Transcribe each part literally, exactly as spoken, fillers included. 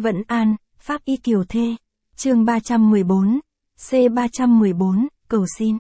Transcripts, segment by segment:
Vẫn An, Pháp Y Kiều Thê. Chương ba trăm mười bốn. C ba trăm mười bốn, cầu xin.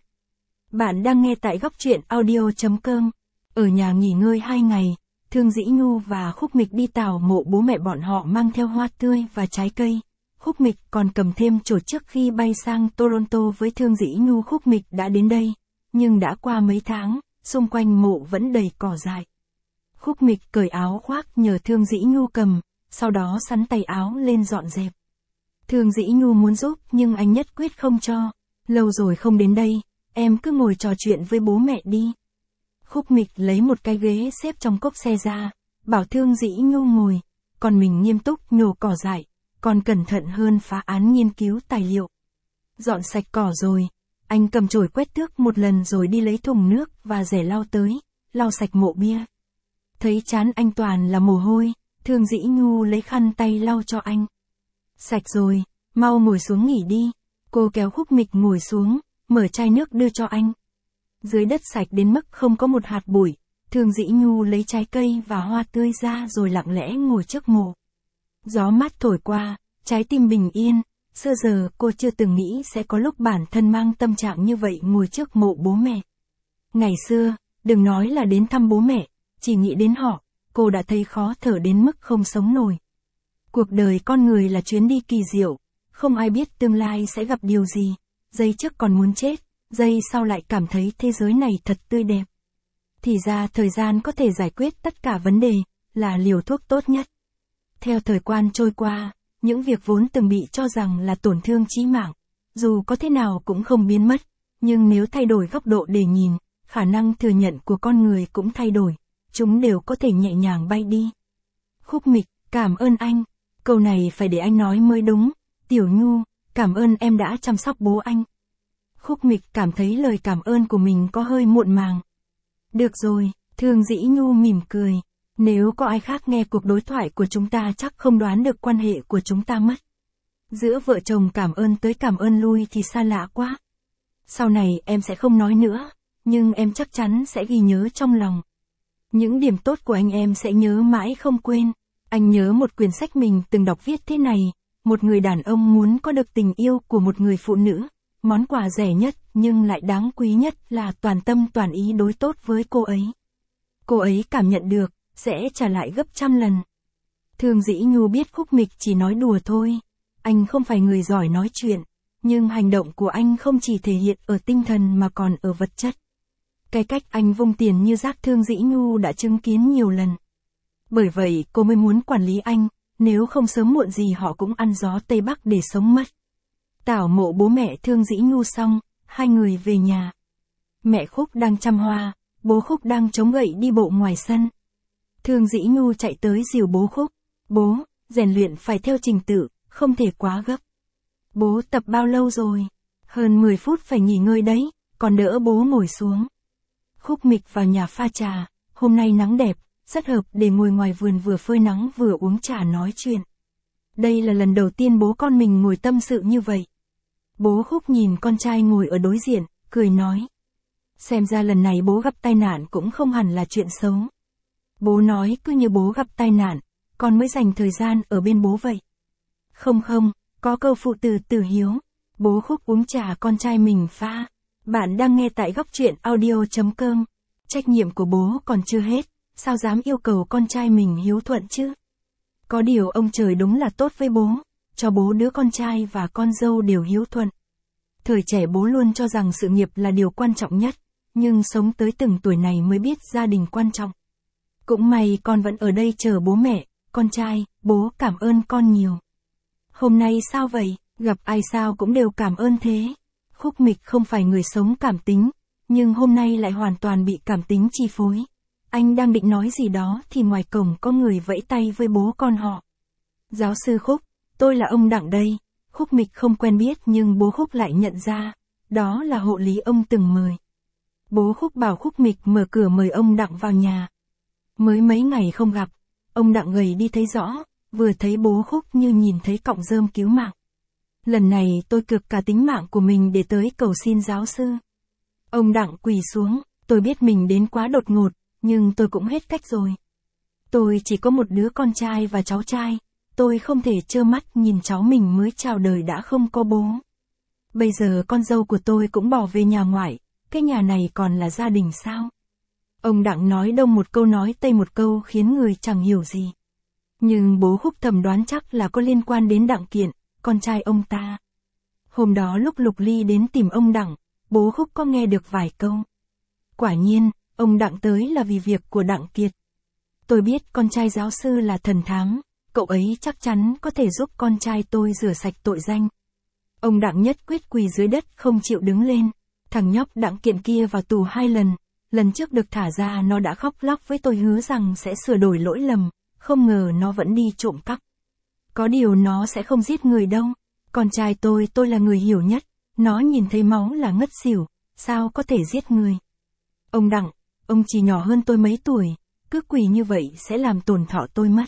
Bạn đang nghe tại góc truyện audio chấm com. Ở nhà nghỉ ngơi hai ngày, Thương Dĩ Nhu và Khúc Mịch đi tảo mộ bố mẹ bọn họ mang theo hoa tươi và trái cây. Khúc Mịch còn cầm thêm chổi trước khi bay sang Toronto với Thương Dĩ Nhu. Khúc Mịch đã đến đây, nhưng đã qua mấy tháng, xung quanh mộ vẫn đầy cỏ dại. Khúc Mịch cởi áo khoác nhờ Thương Dĩ Nhu cầm, sau đó sắn tay áo lên dọn dẹp. Thương Dĩ Nhu muốn giúp nhưng anh nhất quyết không cho. Lâu rồi không đến đây, em cứ ngồi trò chuyện với bố mẹ đi. Khúc Mịch lấy một cái ghế xếp trong cốp xe ra, bảo Thương Dĩ Nhu ngồi, còn mình nghiêm túc nhổ cỏ dại, còn cẩn thận hơn phá án nghiên cứu tài liệu. Dọn sạch cỏ rồi, anh cầm chổi quét tước một lần rồi đi lấy thùng nước và rẻ lau tới, lau sạch mộ bia. Thấy trán anh toàn là mồ hôi, Thương Dĩ Nhu lấy khăn tay lau cho anh. Sạch rồi, mau ngồi xuống nghỉ đi. Cô kéo Khúc Mịch ngồi xuống, mở chai nước đưa cho anh. Dưới đất sạch đến mức không có một hạt bụi, Thương Dĩ Nhu lấy trái cây và hoa tươi ra rồi lặng lẽ ngồi trước mộ. Gió mát thổi qua, trái tim bình yên, xưa giờ cô chưa từng nghĩ sẽ có lúc bản thân mang tâm trạng như vậy ngồi trước mộ bố mẹ. Ngày xưa, đừng nói là đến thăm bố mẹ, chỉ nghĩ đến họ, cô đã thấy khó thở đến mức không sống nổi. Cuộc đời con người là chuyến đi kỳ diệu, không ai biết tương lai sẽ gặp điều gì, giây trước còn muốn chết, giây sau lại cảm thấy thế giới này thật tươi đẹp. Thì ra thời gian có thể giải quyết tất cả vấn đề, là liều thuốc tốt nhất. Theo thời gian trôi qua, những việc vốn từng bị cho rằng là tổn thương chí mạng, dù có thế nào cũng không biến mất, nhưng nếu thay đổi góc độ để nhìn, khả năng thừa nhận của con người cũng thay đổi, chúng đều có thể nhẹ nhàng bay đi. Khúc Mịch, cảm ơn anh. Câu này phải để anh nói mới đúng. Tiểu Nhu, cảm ơn em đã chăm sóc bố anh. Khúc Mịch cảm thấy lời cảm ơn của mình có hơi muộn màng. Được rồi, Thương Dĩ Nhu mỉm cười. Nếu có ai khác nghe cuộc đối thoại của chúng ta chắc không đoán được quan hệ của chúng ta mất. Giữa vợ chồng cảm ơn tới cảm ơn lui thì xa lạ quá. Sau này em sẽ không nói nữa, nhưng em chắc chắn sẽ ghi nhớ trong lòng. Những điểm tốt của anh em sẽ nhớ mãi không quên. Anh nhớ một quyển sách mình từng đọc viết thế này, một người đàn ông muốn có được tình yêu của một người phụ nữ, món quà rẻ nhất nhưng lại đáng quý nhất là toàn tâm toàn ý đối tốt với cô ấy. Cô ấy cảm nhận được, sẽ trả lại gấp trăm lần. Thương Dĩ Nhu biết Khúc Mịch chỉ nói đùa thôi, anh không phải người giỏi nói chuyện, nhưng hành động của anh không chỉ thể hiện ở tinh thần mà còn ở vật chất. Cái cách anh vung tiền như rác Thương Dĩ Nhu đã chứng kiến nhiều lần. Bởi vậy cô mới muốn quản lý anh, nếu không sớm muộn gì họ cũng ăn gió Tây Bắc để sống mất. Tảo mộ bố mẹ Thương Dĩ Nhu xong, hai người về nhà. Mẹ Khúc đang chăm hoa, bố Khúc đang chống gậy đi bộ ngoài sân. Thương Dĩ Nhu chạy tới dìu bố Khúc. Bố, rèn luyện phải theo trình tự, không thể quá gấp. Bố tập bao lâu rồi? Hơn mười phút phải nghỉ ngơi đấy, còn đỡ bố ngồi xuống. Khúc Mịch vào nhà pha trà, hôm nay nắng đẹp, rất hợp để ngồi ngoài vườn vừa phơi nắng vừa uống trà nói chuyện. Đây là lần đầu tiên bố con mình ngồi tâm sự như vậy. Bố Khúc nhìn con trai ngồi ở đối diện, cười nói. Xem ra lần này bố gặp tai nạn cũng không hẳn là chuyện xấu. Bố nói cứ như bố gặp tai nạn, con mới dành thời gian ở bên bố vậy. Không không, có câu phụ từ tử hiếu. Bố Khúc uống trà con trai mình pha. Bạn đang nghe tại góc truyện audio chấm com. Trách nhiệm của bố còn chưa hết, sao dám yêu cầu con trai mình hiếu thuận chứ? Có điều ông trời đúng là tốt với bố, cho bố đứa con trai và con dâu đều hiếu thuận. Thời trẻ bố luôn cho rằng sự nghiệp là điều quan trọng nhất, nhưng sống tới từng tuổi này mới biết gia đình quan trọng. Cũng may con vẫn ở đây chờ bố mẹ, con trai, bố cảm ơn con nhiều. Hôm nay sao vậy, gặp ai sao cũng đều cảm ơn thế. Khúc Mịch không phải người sống cảm tính, nhưng hôm nay lại hoàn toàn bị cảm tính chi phối. Anh đang định nói gì đó thì ngoài cổng có người vẫy tay với bố con họ. Giáo sư Khúc, tôi là ông Đặng đây. Khúc Mịch không quen biết nhưng bố Khúc lại nhận ra, đó là hộ lý ông từng mời. Bố Khúc bảo Khúc Mịch mở cửa mời ông Đặng vào nhà. Mới mấy ngày không gặp, ông Đặng gầy đi thấy rõ, vừa thấy bố Khúc như nhìn thấy cọng rơm cứu mạng. Lần này tôi cược cả tính mạng của mình để tới cầu xin giáo sư. Ông Đặng quỳ xuống, tôi biết mình đến quá đột ngột, nhưng tôi cũng hết cách rồi. Tôi chỉ có một đứa con trai và cháu trai, tôi không thể trơ mắt nhìn cháu mình mới chào đời đã không có bố. Bây giờ con dâu của tôi cũng bỏ về nhà ngoại, cái nhà này còn là gia đình sao? Ông Đặng nói đông một câu nói tây một câu khiến người chẳng hiểu gì. Nhưng bố Khúc thầm đoán chắc là có liên quan đến Đặng Kiện, con trai ông ta. Hôm đó lúc Lục Ly đến tìm ông Đặng, bố Khúc có nghe được vài câu. Quả nhiên, ông Đặng tới là vì việc của Đặng Kiệt. Tôi biết con trai giáo sư là thần thám, cậu ấy chắc chắn có thể giúp con trai tôi rửa sạch tội danh. Ông Đặng nhất quyết quỳ dưới đất không chịu đứng lên. Thằng nhóc Đặng Kiện kia vào tù hai lần, lần trước được thả ra nó đã khóc lóc với tôi hứa rằng sẽ sửa đổi lỗi lầm, không ngờ nó vẫn đi trộm cắp. Có điều nó sẽ không giết người đâu, con trai tôi tôi là người hiểu nhất, nó nhìn thấy máu là ngất xỉu, sao có thể giết người. Ông Đặng, ông chỉ nhỏ hơn tôi mấy tuổi, cứ quỳ như vậy sẽ làm tổn thọ tôi mất.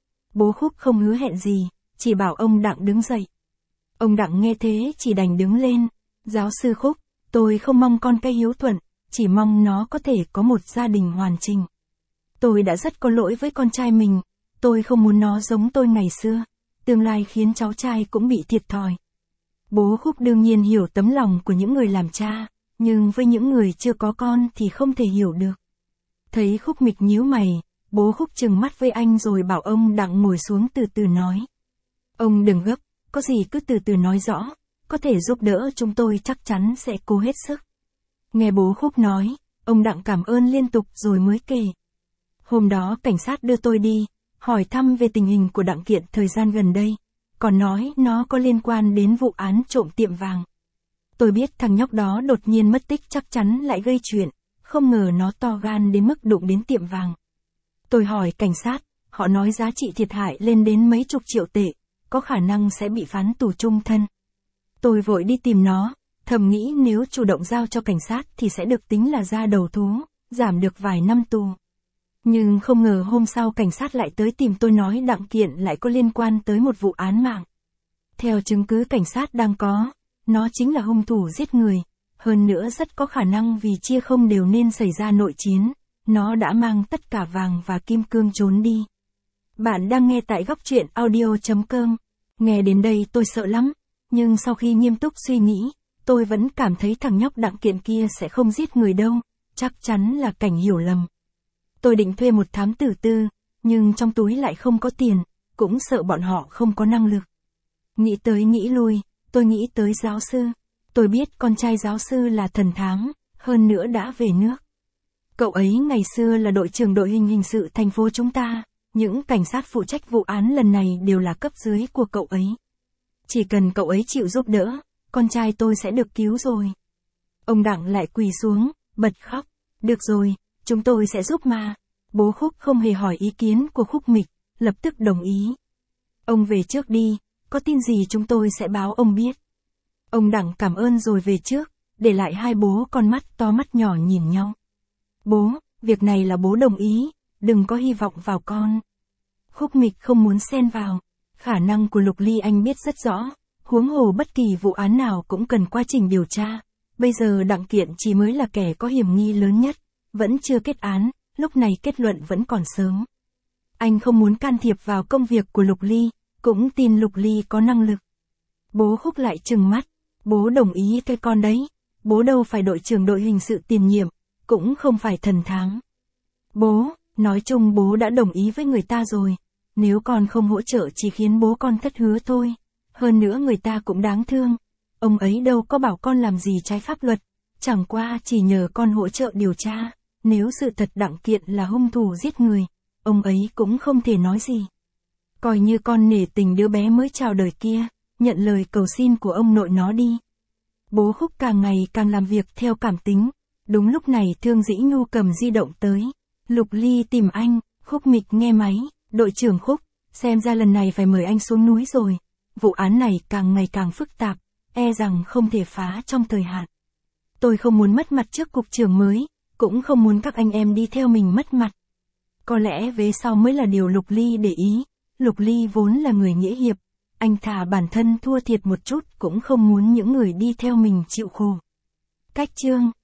Bố Khúc không hứa hẹn gì, chỉ bảo ông Đặng đứng dậy. Ông Đặng nghe thế chỉ đành đứng lên. Giáo sư Khúc, tôi không mong con cái hiếu thuận, chỉ mong nó có thể có một gia đình hoàn chỉnh. Tôi đã rất có lỗi với con trai mình, tôi không muốn nó giống tôi ngày xưa, tương lai khiến cháu trai cũng bị thiệt thòi. Bố Khúc đương nhiên hiểu tấm lòng của những người làm cha, nhưng với những người chưa có con thì không thể hiểu được. Thấy Khúc Mịch nhíu mày, bố Khúc trừng mắt với anh rồi bảo ông Đặng ngồi xuống từ từ nói. Ông đừng gấp, có gì cứ từ từ nói rõ, có thể giúp đỡ chúng tôi chắc chắn sẽ cố hết sức. Nghe bố Khúc nói, ông Đặng cảm ơn liên tục rồi mới kể. Hôm đó cảnh sát đưa tôi đi, hỏi thăm về tình hình của Đặng Kiện thời gian gần đây, còn nói nó có liên quan đến vụ án trộm tiệm vàng. Tôi biết thằng nhóc đó đột nhiên mất tích chắc chắn lại gây chuyện, không ngờ nó to gan đến mức đụng đến tiệm vàng. Tôi hỏi cảnh sát, họ nói giá trị thiệt hại lên đến mấy chục triệu tệ, có khả năng sẽ bị phán tù chung thân. Tôi vội đi tìm nó, thầm nghĩ nếu chủ động giao cho cảnh sát thì sẽ được tính là ra đầu thú, giảm được vài năm tù. Nhưng không ngờ hôm sau cảnh sát lại tới tìm tôi nói Đặng Kiện lại có liên quan tới một vụ án mạng. Theo chứng cứ cảnh sát đang có, nó chính là hung thủ giết người, hơn nữa rất có khả năng vì chia không đều nên xảy ra nội chiến, nó đã mang tất cả vàng và kim cương trốn đi. Bạn đang nghe tại góc truyện audio chấm com. Nghe đến đây tôi sợ lắm, nhưng sau khi nghiêm túc suy nghĩ, tôi vẫn cảm thấy thằng nhóc Đặng Kiện kia sẽ không giết người đâu, chắc chắn là Cảnh hiểu lầm. Tôi định thuê một thám tử tư, nhưng trong túi lại không có tiền, cũng sợ bọn họ không có năng lực. Nghĩ tới nghĩ lui, tôi nghĩ tới giáo sư. Tôi biết con trai giáo sư là thần thám, hơn nữa đã về nước. Cậu ấy ngày xưa là đội trưởng đội hình hình sự thành phố chúng ta, những cảnh sát phụ trách vụ án lần này đều là cấp dưới của cậu ấy. Chỉ cần cậu ấy chịu giúp đỡ, con trai tôi sẽ được cứu rồi. Ông Đặng lại quỳ xuống, bật khóc. Được rồi, chúng tôi sẽ giúp mà. Bố Khúc không hề hỏi ý kiến của Khúc Mịch, lập tức đồng ý. Ông về trước đi, có tin gì chúng tôi sẽ báo ông biết. Ông Đặng cảm ơn rồi về trước, để lại hai bố con mắt to mắt nhỏ nhìn nhau. Bố, việc này là bố đồng ý, đừng có hy vọng vào con. Khúc Mịch không muốn xen vào, khả năng của Lục Ly anh biết rất rõ, huống hồ bất kỳ vụ án nào cũng cần quá trình điều tra. Bây giờ Đặng Kiện chỉ mới là kẻ có hiểm nghi lớn nhất, vẫn chưa kết án, lúc này kết luận vẫn còn sớm. Anh không muốn can thiệp vào công việc của Lục Ly, cũng tin Lục Ly có năng lực. Bố Khúc lại trừng mắt, bố đồng ý cái con đấy, bố đâu phải đội trưởng đội hình sự tiền nhiệm, cũng không phải thần thám. Bố, nói chung bố đã đồng ý với người ta rồi, nếu con không hỗ trợ chỉ khiến bố con thất hứa thôi, hơn nữa người ta cũng đáng thương, ông ấy đâu có bảo con làm gì trái pháp luật, chẳng qua chỉ nhờ con hỗ trợ điều tra, nếu sự thật Đặng Kiện là hung thủ giết người, ông ấy cũng không thể nói gì. Coi như con nể tình đứa bé mới chào đời kia, nhận lời cầu xin của ông nội nó đi. Bố Khúc càng ngày càng làm việc theo cảm tính, đúng lúc này Thương Dĩ Nhu cầm di động tới. Lục Ly tìm anh, Khúc Mịch nghe máy, đội trưởng Khúc, xem ra lần này phải mời anh xuống núi rồi. Vụ án này càng ngày càng phức tạp, e rằng không thể phá trong thời hạn. Tôi không muốn mất mặt trước cục trưởng mới, cũng không muốn các anh em đi theo mình mất mặt. Có lẽ về sau mới là điều Lục Ly để ý, Lục Ly vốn là người nghĩa hiệp, anh thà bản thân thua thiệt một chút cũng không muốn những người đi theo mình chịu khổ. Cách chương